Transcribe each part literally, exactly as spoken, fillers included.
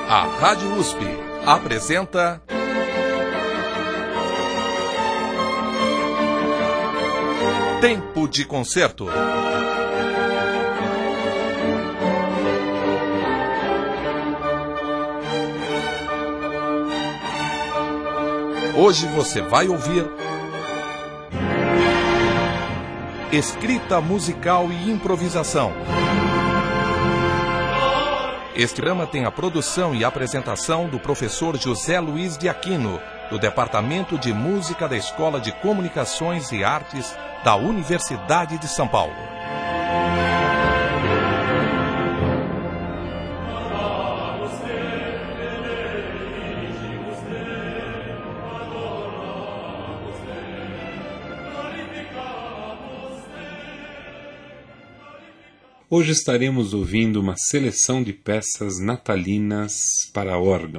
A Rádio U S P apresenta Tempo de Concerto. Hoje você vai ouvir escrita musical e improvisação. Este programa tem a produção e apresentação do professor José Luiz de Aquino, do Departamento de Música da Escola de Comunicações e Artes da Universidade de São Paulo. Hoje estaremos ouvindo uma seleção de peças natalinas para órgão.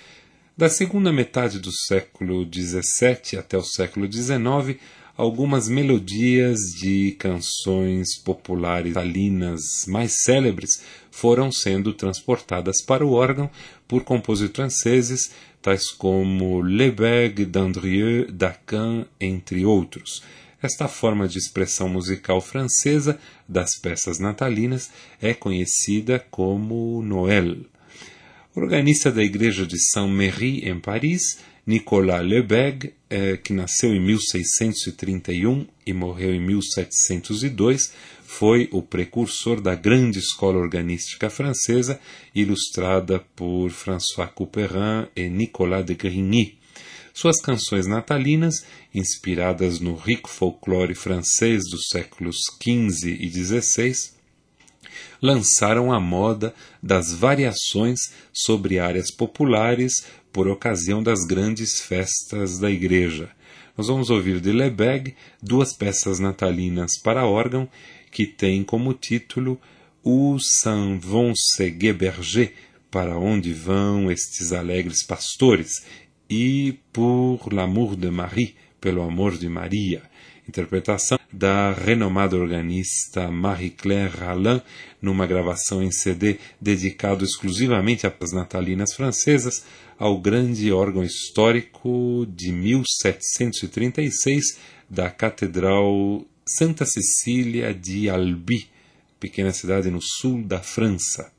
Da segunda metade do século dezessete até o século dezenove, algumas melodias de canções populares natalinas mais célebres foram sendo transportadas para o órgão por compositores franceses, tais como Lebègue, Dandrieux, Daquin, entre outros. Esta forma de expressão musical francesa das peças natalinas é conhecida como Noël. Organista da igreja de Saint-Méry, em Paris, Nicolas Lebègue, eh, que nasceu em mil seiscentos e trinta e um e morreu em mil setecentos e dois, foi o precursor da grande escola organística francesa, ilustrada por François Couperin e Nicolas de Grigny. Suas canções natalinas, inspiradas no rico folclore francês dos séculos quinze e dezesseis, lançaram a moda das variações sobre áreas populares por ocasião das grandes festas da igreja. Nós vamos ouvir de Lebègue duas peças natalinas para órgão que têm como título Où s'en vont ces gai bergers, para onde vão estes alegres pastores, e Pour l'amour de Marie, pelo amor de Maria, interpretação da renomada organista Marie-Claire Rallin, numa gravação em C D dedicado exclusivamente às natalinas francesas, ao grande órgão histórico de mil setecentos e trinta e seis da Catedral Santa Cecília de Albi, pequena cidade no sul da França.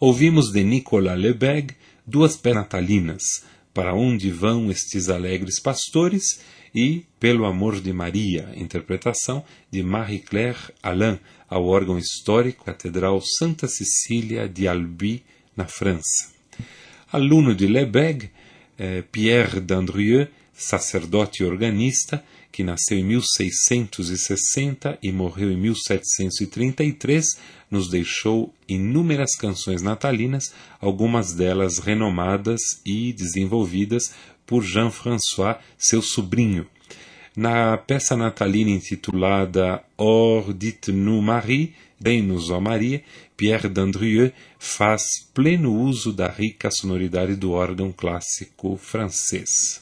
Ouvimos de Nicolas Lebègue duas peças natalinas, Para Onde Vão Estes Alegres Pastores e Pelo Amor de Maria, interpretação de Marie-Claire Alain, ao órgão histórico Catedral Santa Cecília de Albi, na França. Aluno de Lebègue, eh, Pierre Dandrieux, sacerdote e organista, que nasceu em mil seiscentos e sessenta e morreu em mil setecentos e trinta e três, nos deixou inúmeras canções natalinas, algumas delas renomadas e desenvolvidas por Jean-François, seu sobrinho. Na peça natalina intitulada Or dites-nous Marie, Dei-nos, ó Maria, Pierre Dandrieux faz pleno uso da rica sonoridade do órgão clássico francês.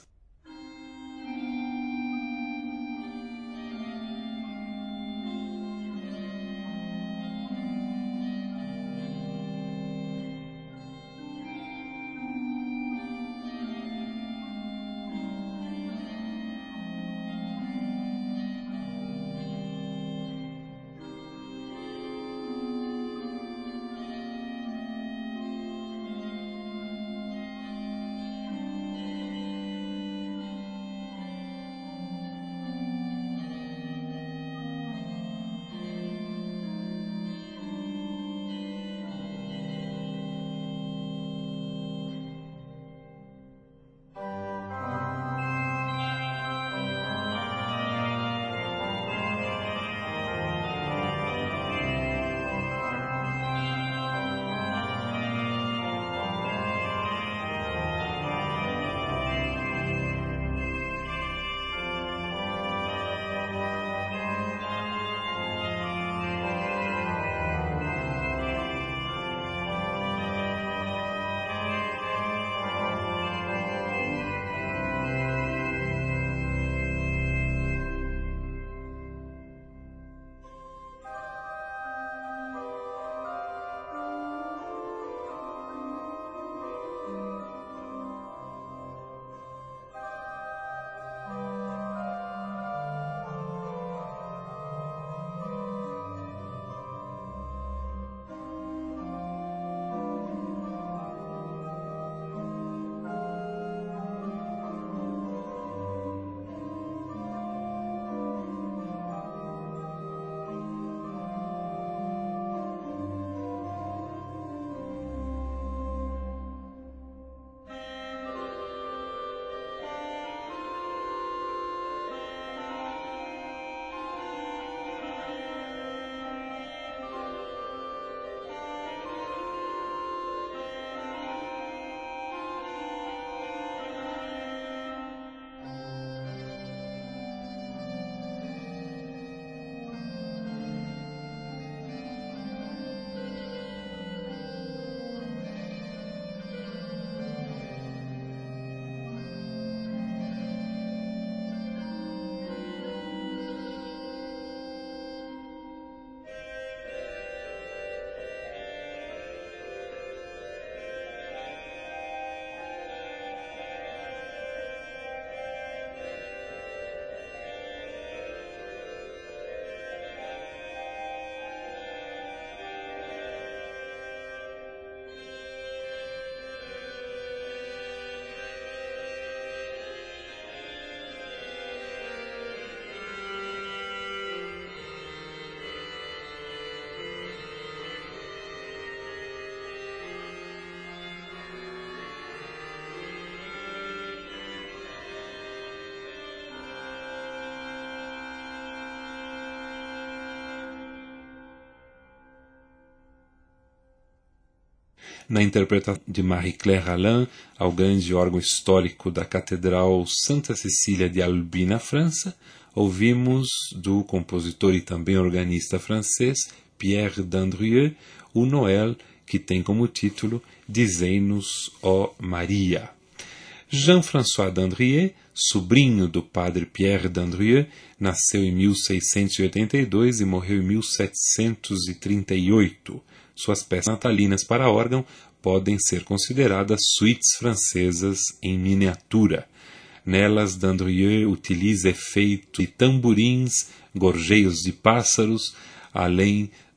Na interpretação de Marie-Claire Alain, ao grande órgão histórico da Catedral Santa Cecília de Albi, na França, ouvimos do compositor e também organista francês Pierre Dandrieux o Noel, que tem como título Dizei-nos, ó Maria. Jean-François Dandrieux, sobrinho do padre Pierre Dandrieux, nasceu em mil seiscentos e oitenta e dois e morreu em mil setecentos e trinta e oito. Suas peças natalinas para órgão podem ser consideradas suítes francesas em miniatura. Nelas, Dandrieux utiliza efeitos de tamborins, gorjeios de pássaros, além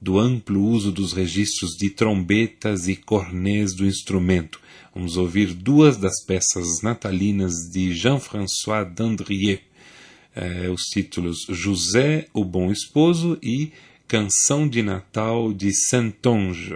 do amplo uso dos registros de trombetas e cornês do instrumento. Vamos ouvir duas das peças natalinas de Jean-François Dandrieux, eh, os títulos José, o Bom Esposo e Canção de Natal de Saintonge.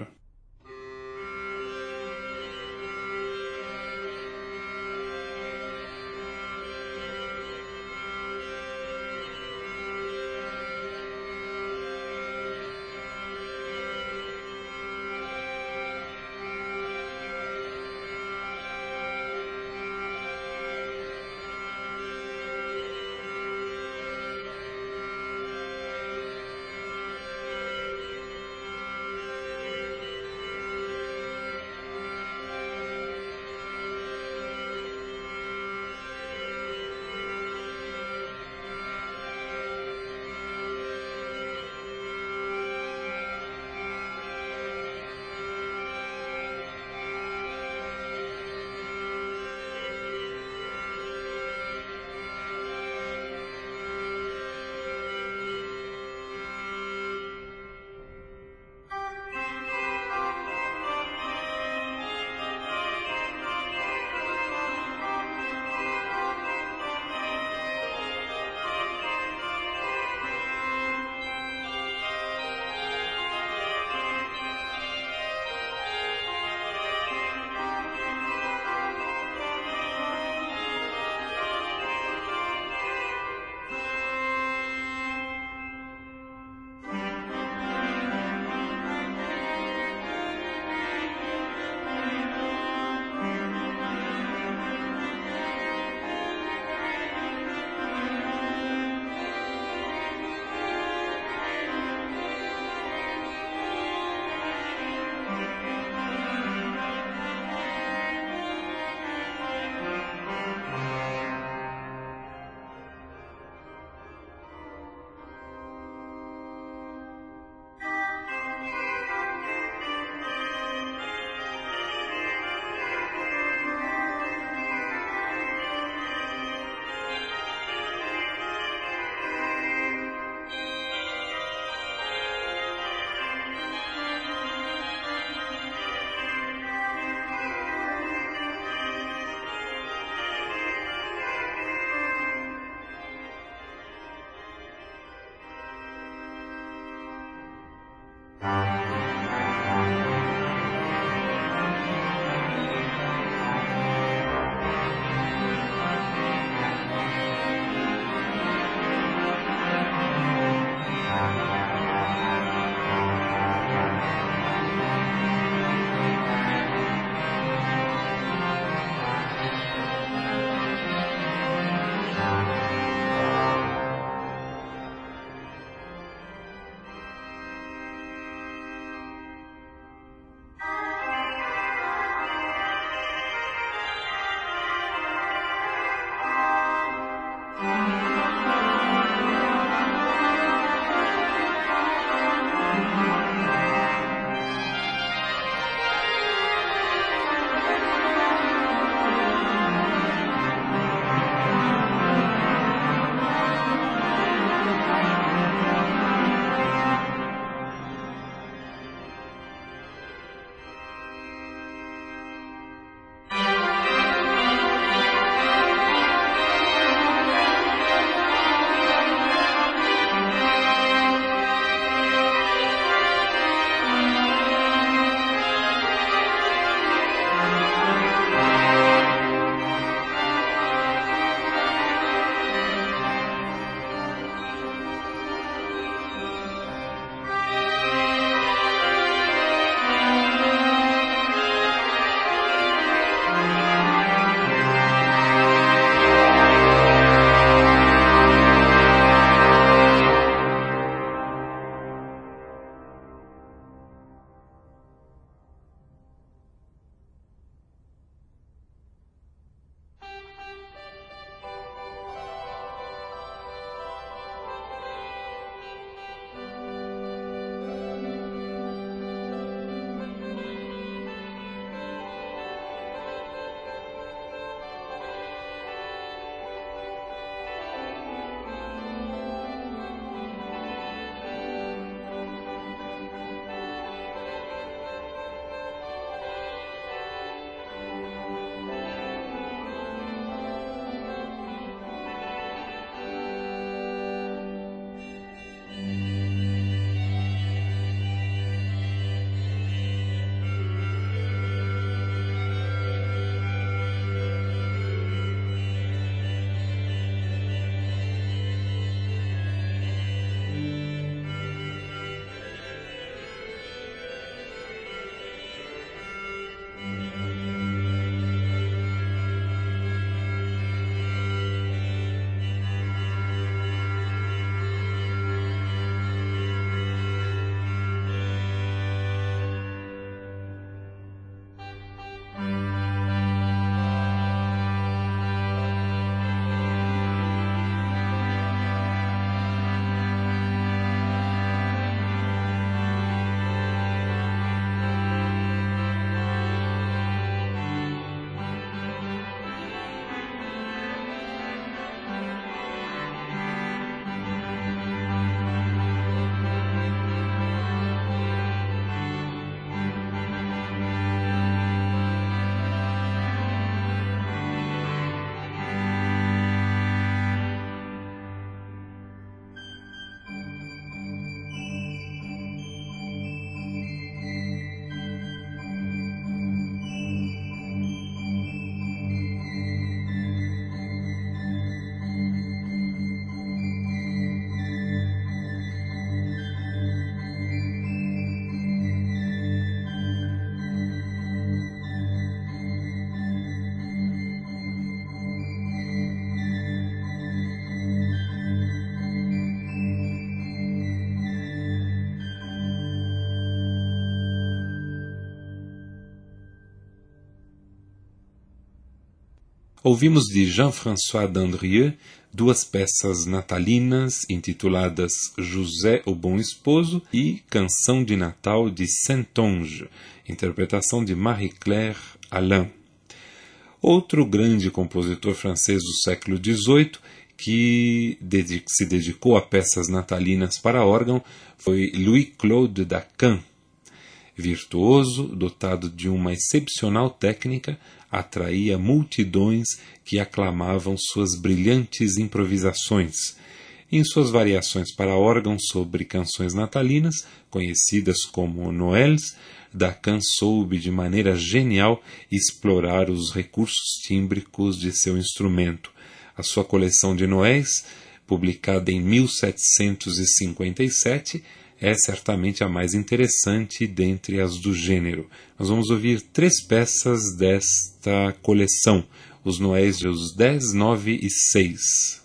Ouvimos de Jean-François Dandrieux duas peças natalinas intituladas José o Bom Esposo e Canção de Natal de Saintonge, interpretação de Marie-Claire Alain. Outro grande compositor francês do século dezoito que se dedicou a peças natalinas para órgão foi Louis-Claude Daquin. Virtuoso, dotado de uma excepcional técnica, atraía multidões que aclamavam suas brilhantes improvisações. Em suas variações para órgão sobre canções natalinas, conhecidas como Noëls, Daquin soube de maneira genial explorar os recursos tímbricos de seu instrumento. A sua coleção de Noëls, publicada em mil setecentos e cinquenta e sete, é certamente a mais interessante dentre as do gênero. Nós vamos ouvir três peças desta coleção, os Noéis dos dez, nove e seis.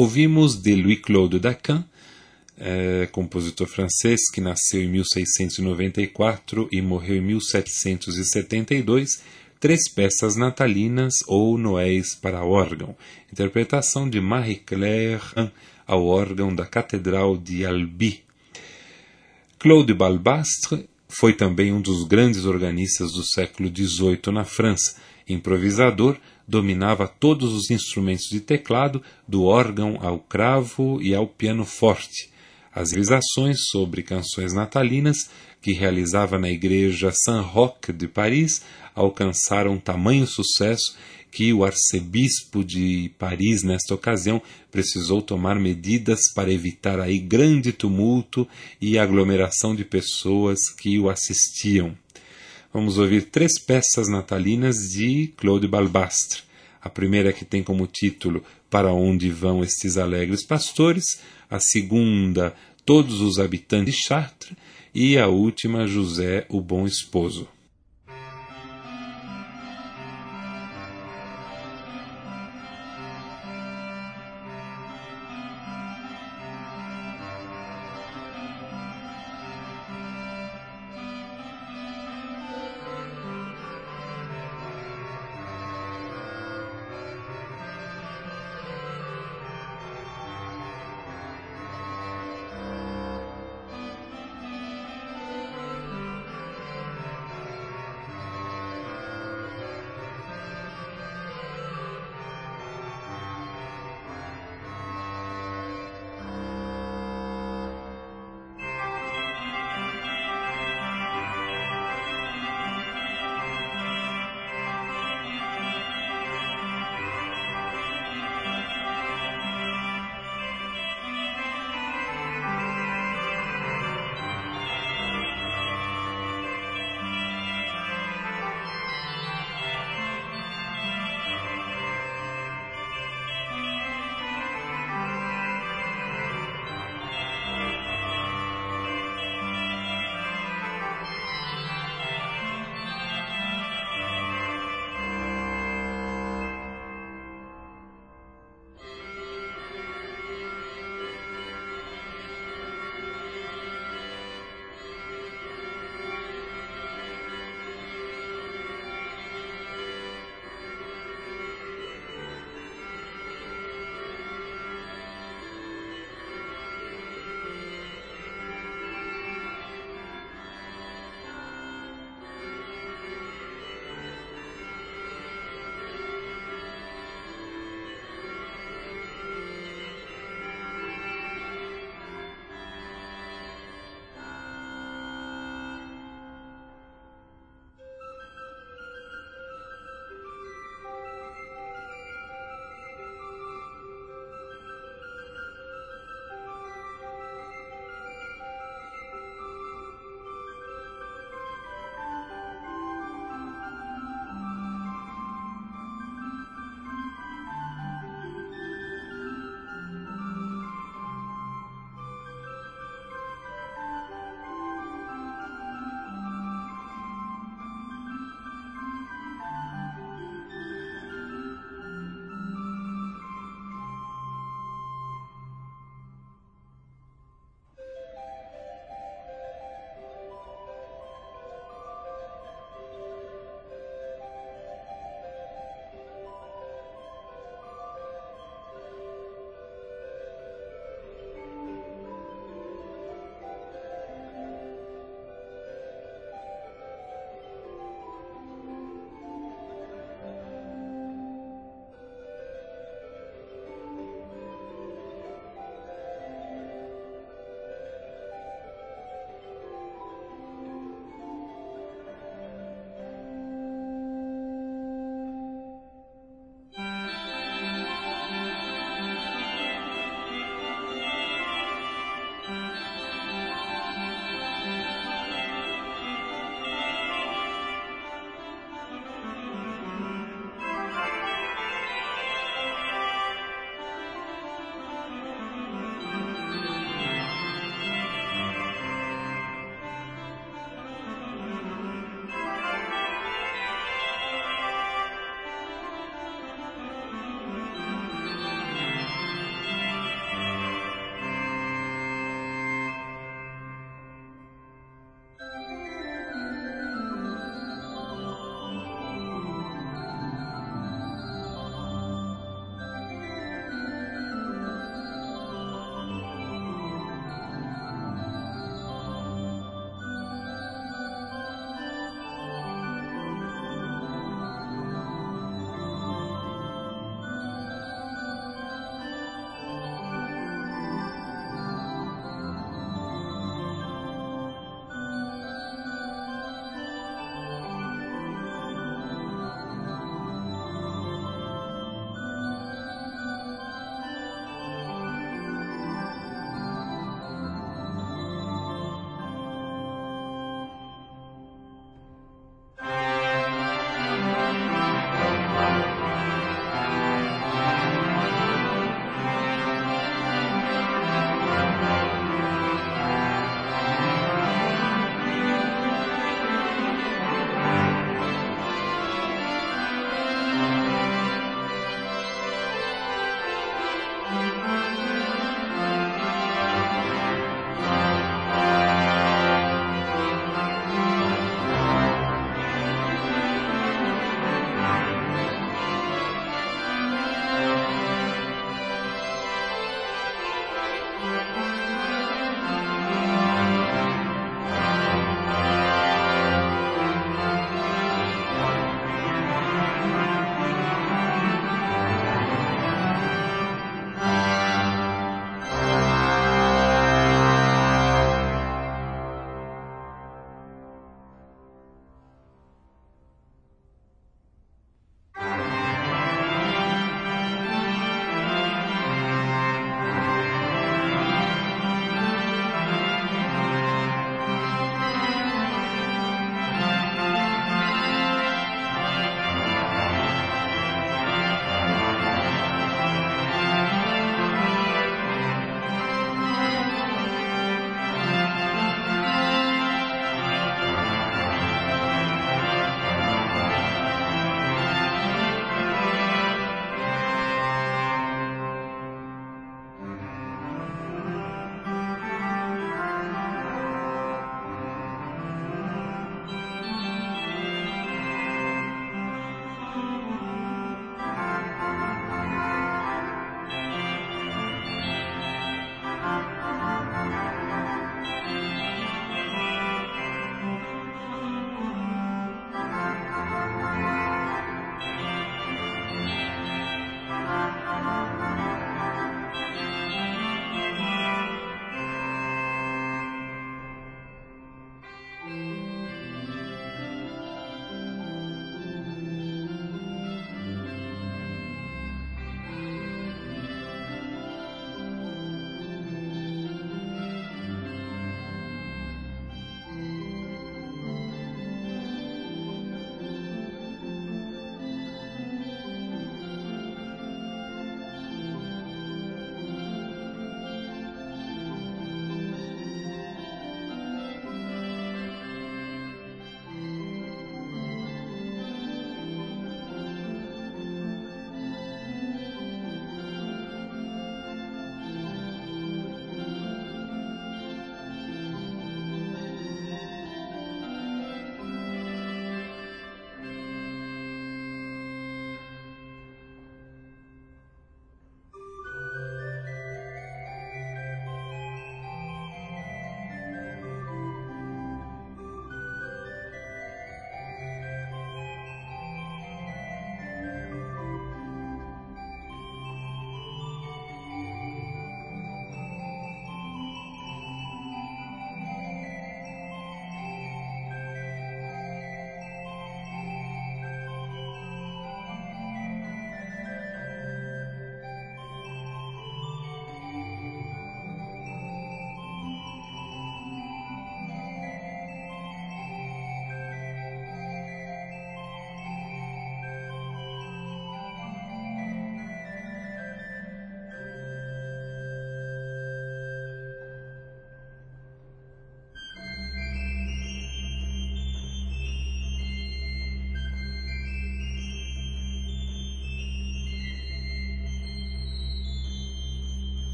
Ouvimos de Louis-Claude Daquin, é, compositor francês que nasceu em mil seiscentos e noventa e quatro e morreu em mil setecentos e setenta e dois, três peças natalinas ou noéis para órgão, interpretação de Marie-Claire ao órgão da Catedral de Albi. Claude Balbastre foi também um dos grandes organistas do século dezoito na França. Improvisador, dominava todos os instrumentos de teclado, do órgão ao cravo e ao pianoforte. As realizações sobre canções natalinas, que realizava na igreja Saint-Roch de Paris, alcançaram tamanho sucesso que o arcebispo de Paris, nesta ocasião, precisou tomar medidas para evitar aí grande tumulto e aglomeração de pessoas que o assistiam. Vamos ouvir três peças natalinas de Claude Balbastre. A primeira que tem como título Para Onde Vão Estes Alegres Pastores, a segunda Todos os Habitantes de Chartres e a última José, o Bom Esposo.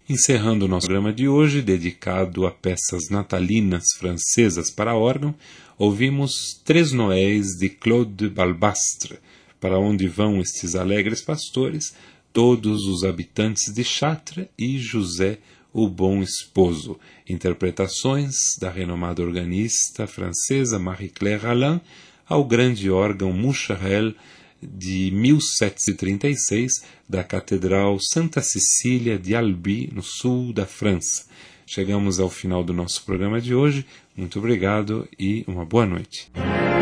Encerrando o nosso programa de hoje, dedicado a peças natalinas francesas para órgão, ouvimos Três Noéis de Claude Balbastre, Para Onde Vão Estes Alegres Pastores, Todos os Habitantes de Chartres e José, o Bom Esposo, interpretações da renomada organista francesa Marie-Claire Alain ao grande órgão Moucherel de mil setecentos e trinta e seis da Catedral Santa Cecília de Albi, no sul da França. Chegamos ao final do nosso programa de hoje. Muito obrigado e uma boa noite.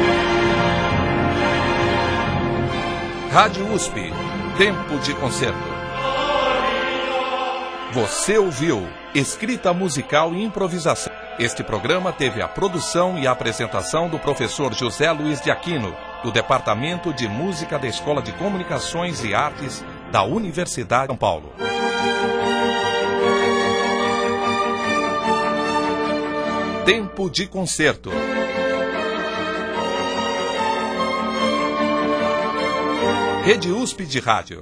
Rádio U S P, Tempo de Concerto. Você ouviu Escrita Musical e Improvisação. Este programa teve a produção e a apresentação do professor José Luiz de Aquino, do Departamento de Música da Escola de Comunicações e Artes da Universidade de São Paulo. Tempo de Concerto. Rede U S P de Rádio.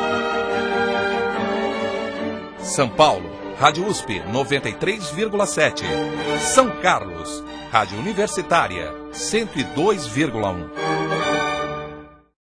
São Paulo, Rádio U S P noventa e três vírgula sete. São Carlos, Rádio Universitária cento e dois vírgula um.